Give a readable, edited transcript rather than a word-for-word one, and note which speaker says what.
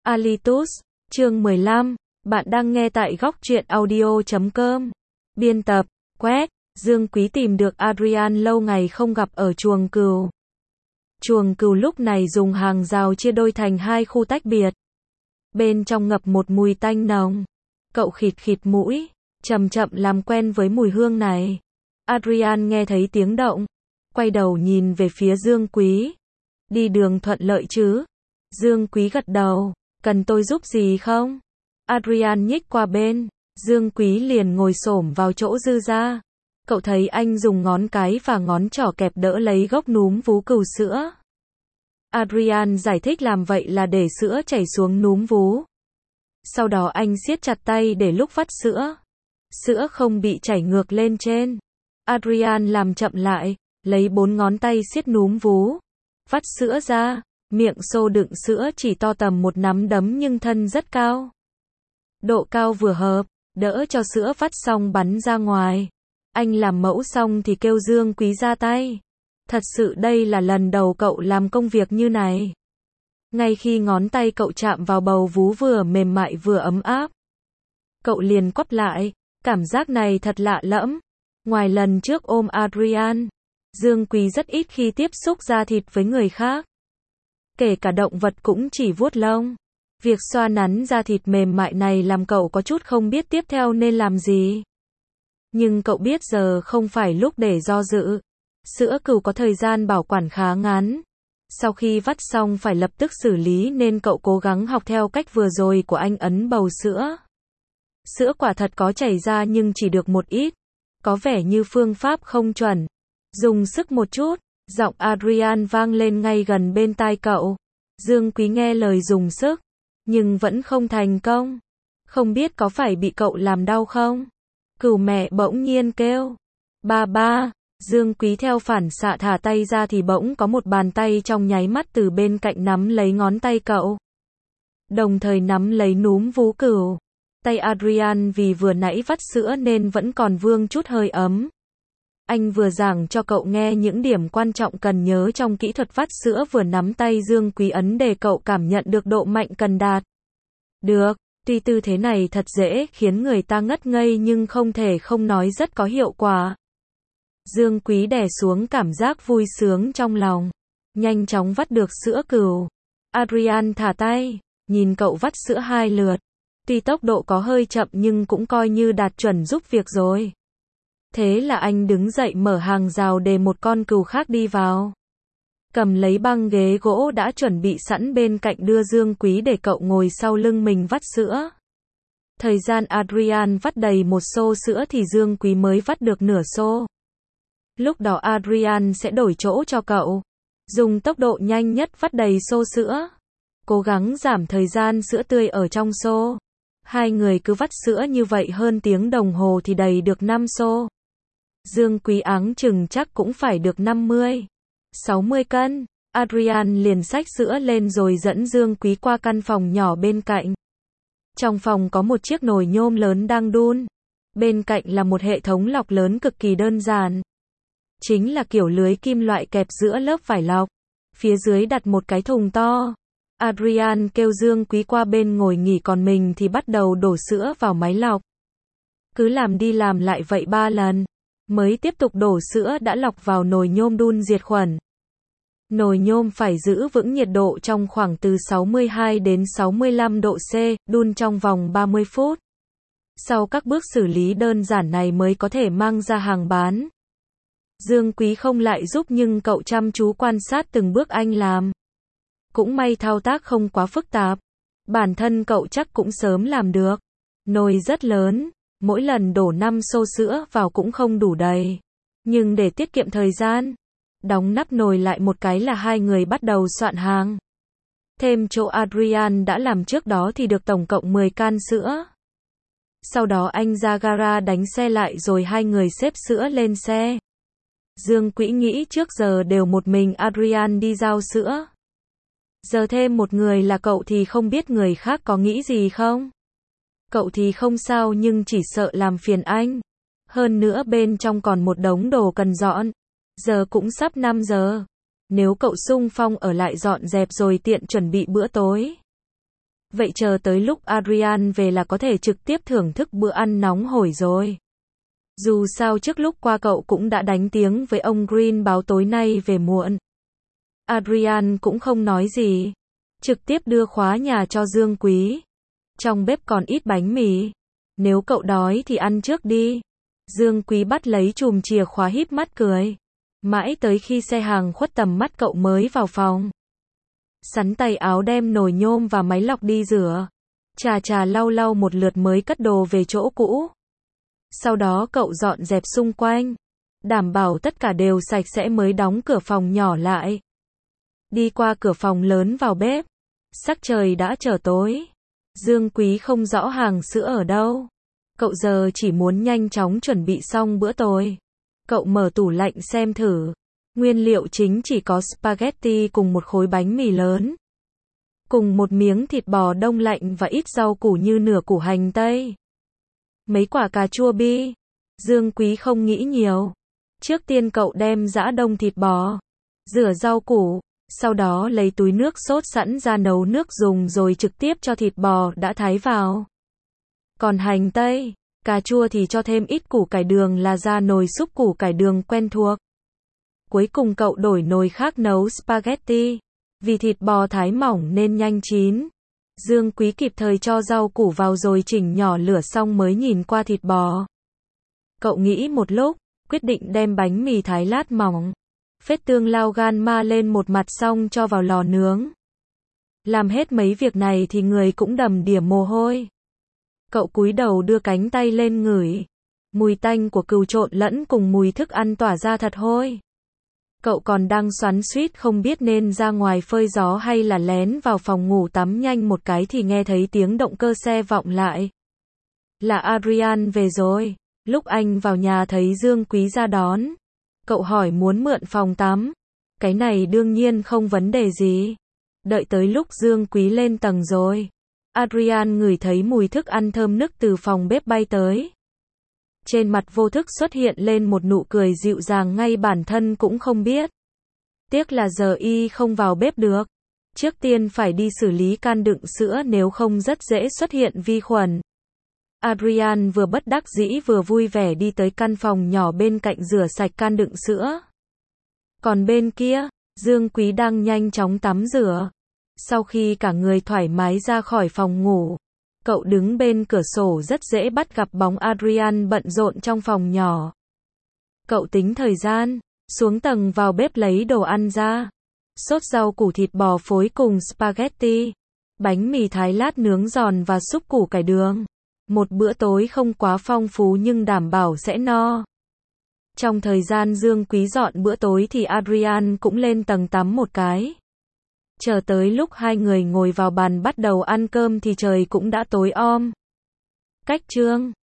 Speaker 1: Alitus, chương 15, bạn đang nghe tại góc truyện audio.com. Biên tập, Quét, Dương Quý tìm được Adrian lâu ngày không gặp ở chuồng cừu. Chuồng cừu lúc này dùng hàng rào chia đôi thành hai khu tách biệt. Bên trong ngập một mùi tanh nồng. Cậu khịt khịt mũi, chậm chậm làm quen với mùi hương này. Adrian nghe thấy tiếng động, quay đầu nhìn về phía Dương Quý. Đi đường thuận lợi chứ? Dương Quý gật đầu. Cần tôi giúp gì không? Adrian nhích qua bên. Dương Quý liền ngồi xổm vào chỗ dư ra. Cậu thấy anh dùng ngón cái và ngón trỏ kẹp đỡ lấy gốc núm vú cừu sữa. Adrian giải thích làm vậy là để sữa chảy xuống núm vú. Sau đó anh siết chặt tay để lúc vắt sữa. Sữa không bị chảy ngược lên trên. Adrian làm chậm lại, lấy 4 ngón tay siết núm vú. Vắt sữa ra. Miệng xô đựng sữa chỉ to tầm một nắm đấm nhưng thân rất cao. Độ cao vừa hợp, đỡ cho sữa vắt xong bắn ra ngoài. Anh làm mẫu xong thì kêu Dương Quý ra tay. Thật sự đây là lần đầu cậu làm công việc như này. Ngay khi ngón tay cậu chạm vào bầu vú vừa mềm mại vừa ấm áp, cậu liền quắp lại. Cảm giác này thật lạ lẫm. Ngoài lần trước ôm Adrian, Dương Quý rất ít khi tiếp xúc da thịt với người khác. Kể cả động vật cũng chỉ vuốt lông. Việc xoa nắn da thịt mềm mại này làm cậu có chút không biết tiếp theo nên làm gì. Nhưng cậu biết giờ không phải lúc để do dự. Sữa cừu có thời gian bảo quản khá ngắn. Sau khi vắt xong phải lập tức xử lý nên cậu cố gắng học theo cách vừa rồi của anh ấn bầu sữa. Sữa quả thật có chảy ra nhưng chỉ được một ít. Có vẻ như phương pháp không chuẩn. Dùng sức một chút. Giọng Adrian vang lên ngay gần bên tai cậu. Dương Quý nghe lời dùng sức, nhưng vẫn không thành công. Không biết có phải bị cậu làm đau không? Cừu mẹ bỗng nhiên kêu. Ba ba. Dương Quý theo phản xạ thả tay ra thì bỗng có một bàn tay trong nháy mắt từ bên cạnh nắm lấy ngón tay cậu. Đồng thời nắm lấy núm vú cừu. Tay Adrian vì vừa nãy vắt sữa nên vẫn còn vương chút hơi ấm. Anh vừa giảng cho cậu nghe những điểm quan trọng cần nhớ trong kỹ thuật vắt sữa vừa nắm tay Dương Quý ấn để cậu cảm nhận được độ mạnh cần đạt. Được, tuy tư thế này thật dễ khiến người ta ngất ngây nhưng không thể không nói rất có hiệu quả. Dương Quý đè xuống cảm giác vui sướng trong lòng. Nhanh chóng vắt được sữa cừu. Adrian thả tay, nhìn cậu vắt sữa 2 lượt. Tuy tốc độ có hơi chậm nhưng cũng coi như đạt chuẩn giúp việc rồi. Thế là anh đứng dậy mở hàng rào để một con cừu khác đi vào. Cầm lấy băng ghế gỗ đã chuẩn bị sẵn bên cạnh đưa Dương Quý để cậu ngồi sau lưng mình vắt sữa. Thời gian Adrian vắt đầy một xô sữa thì Dương Quý mới vắt được nửa xô. Lúc đó Adrian sẽ đổi chỗ cho cậu. Dùng tốc độ nhanh nhất vắt đầy xô sữa. Cố gắng giảm thời gian sữa tươi ở trong xô. Hai người cứ vắt sữa như vậy hơn tiếng đồng hồ thì đầy được 5 xô. Dương Quý áng chừng chắc cũng phải được 50-60 cân. Adrian liền xách sữa lên rồi dẫn Dương Quý qua căn phòng nhỏ bên cạnh. Trong phòng có một chiếc nồi nhôm lớn đang đun. Bên cạnh là một hệ thống lọc lớn cực kỳ đơn giản. Chính là kiểu lưới kim loại kẹp giữa lớp vải lọc. Phía dưới đặt một cái thùng to. Adrian kêu Dương Quý qua bên ngồi nghỉ còn mình thì bắt đầu đổ sữa vào máy lọc. Cứ làm đi làm lại vậy 3 lần. Mới tiếp tục đổ sữa đã lọc vào nồi nhôm đun diệt khuẩn. Nồi nhôm phải giữ vững nhiệt độ trong khoảng từ 62 đến 65 độ C, đun trong vòng 30 phút. Sau các bước xử lý đơn giản này mới có thể mang ra hàng bán. Dương Quý không lại giúp nhưng cậu chăm chú quan sát từng bước anh làm. Cũng may thao tác không quá phức tạp. Bản thân cậu chắc cũng sớm làm được. Nồi rất lớn. Mỗi lần đổ 5 xô sữa vào cũng không đủ đầy. Nhưng để tiết kiệm thời gian, đóng nắp nồi lại một cái là hai người bắt đầu soạn hàng. Thêm chỗ Adrian đã làm trước đó thì được tổng cộng 10 can sữa. Sau đó anh ra gara đánh xe lại rồi hai người xếp sữa lên xe. Dương Quý nghĩ trước giờ đều một mình Adrian đi giao sữa. Giờ thêm một người là cậu thì không biết người khác có nghĩ gì không? Cậu thì không sao nhưng chỉ sợ làm phiền anh. Hơn nữa bên trong còn một đống đồ cần dọn. Giờ cũng sắp 5 giờ. Nếu cậu xung phong ở lại dọn dẹp rồi tiện chuẩn bị bữa tối. Vậy chờ tới lúc Adrian về là có thể trực tiếp thưởng thức bữa ăn nóng hổi rồi. Dù sao trước lúc qua cậu cũng đã đánh tiếng với ông Green báo tối nay về muộn. Adrian cũng không nói gì, trực tiếp đưa khóa nhà cho Dương Quý. Trong bếp còn ít bánh mì, nếu cậu đói thì ăn trước đi. Dương Quý bắt lấy chùm chìa khóa híp mắt cười. Mãi tới khi xe hàng khuất tầm mắt cậu mới vào phòng. Sắn tay áo đem nồi nhôm và máy lọc đi rửa. Chà lau lau một lượt mới cất đồ về chỗ cũ. Sau đó cậu dọn dẹp xung quanh, đảm bảo tất cả đều sạch sẽ mới đóng cửa phòng nhỏ lại. Đi qua cửa phòng lớn vào bếp. Sắc trời đã trở tối. Dương Quý không rõ hàng sữa ở đâu. Cậu giờ chỉ muốn nhanh chóng chuẩn bị xong bữa tối. Cậu mở tủ lạnh xem thử. Nguyên liệu chính chỉ có spaghetti cùng một khối bánh mì lớn. Cùng một miếng thịt bò đông lạnh và ít rau củ như nửa củ hành tây. Mấy quả cà chua bi. Dương Quý không nghĩ nhiều. Trước tiên cậu đem giã đông thịt bò, rửa rau củ, sau đó lấy túi nước sốt sẵn ra nấu nước dùng rồi trực tiếp cho thịt bò đã thái vào. Còn hành tây, cà chua thì cho thêm ít củ cải đường là ra nồi súp củ cải đường quen thuộc. Cuối cùng cậu đổi nồi khác nấu spaghetti. Vì thịt bò thái mỏng nên nhanh chín. Dương Quý kịp thời cho rau củ vào rồi chỉnh nhỏ lửa xong mới nhìn qua thịt bò. Cậu nghĩ một lúc, quyết định đem bánh mì thái lát mỏng. Phết tương lao gan ma lên một mặt xong cho vào lò nướng. Làm hết mấy việc này thì người cũng đầm đìa mồ hôi. Cậu cúi đầu đưa cánh tay lên ngửi. Mùi tanh của cừu trộn lẫn cùng mùi thức ăn tỏa ra thật hôi. Cậu còn đang xoắn xuýt không biết nên ra ngoài phơi gió hay là lén vào phòng ngủ tắm nhanh một cái thì nghe thấy tiếng động cơ xe vọng lại. Là Adrian về rồi. Lúc anh vào nhà thấy Dương Quý ra đón. Cậu hỏi muốn mượn phòng tắm. Cái này đương nhiên không vấn đề gì. Đợi tới lúc Dương Quý lên tầng rồi. Adrian ngửi thấy mùi thức ăn thơm nức từ phòng bếp bay tới. Trên mặt vô thức xuất hiện lên một nụ cười dịu dàng ngay bản thân cũng không biết. Tiếc là giờ y không vào bếp được. Trước tiên phải đi xử lý can đựng sữa nếu không rất dễ xuất hiện vi khuẩn. Adrian vừa bất đắc dĩ vừa vui vẻ đi tới căn phòng nhỏ bên cạnh rửa sạch can đựng sữa. Còn bên kia, Dương Quý đang nhanh chóng tắm rửa. Sau khi cả người thoải mái ra khỏi phòng ngủ, cậu đứng bên cửa sổ rất dễ bắt gặp bóng Adrian bận rộn trong phòng nhỏ. Cậu tính thời gian, xuống tầng vào bếp lấy đồ ăn ra. Sốt rau củ thịt bò phối cùng spaghetti, bánh mì thái lát nướng giòn và súp củ cải đường. Một bữa tối không quá phong phú nhưng đảm bảo sẽ no. Trong thời gian Dương Quý dọn bữa tối thì Adrian cũng lên tầng tắm một cái. Chờ tới lúc hai người ngồi vào bàn bắt đầu ăn cơm thì trời cũng đã tối om. Cách chương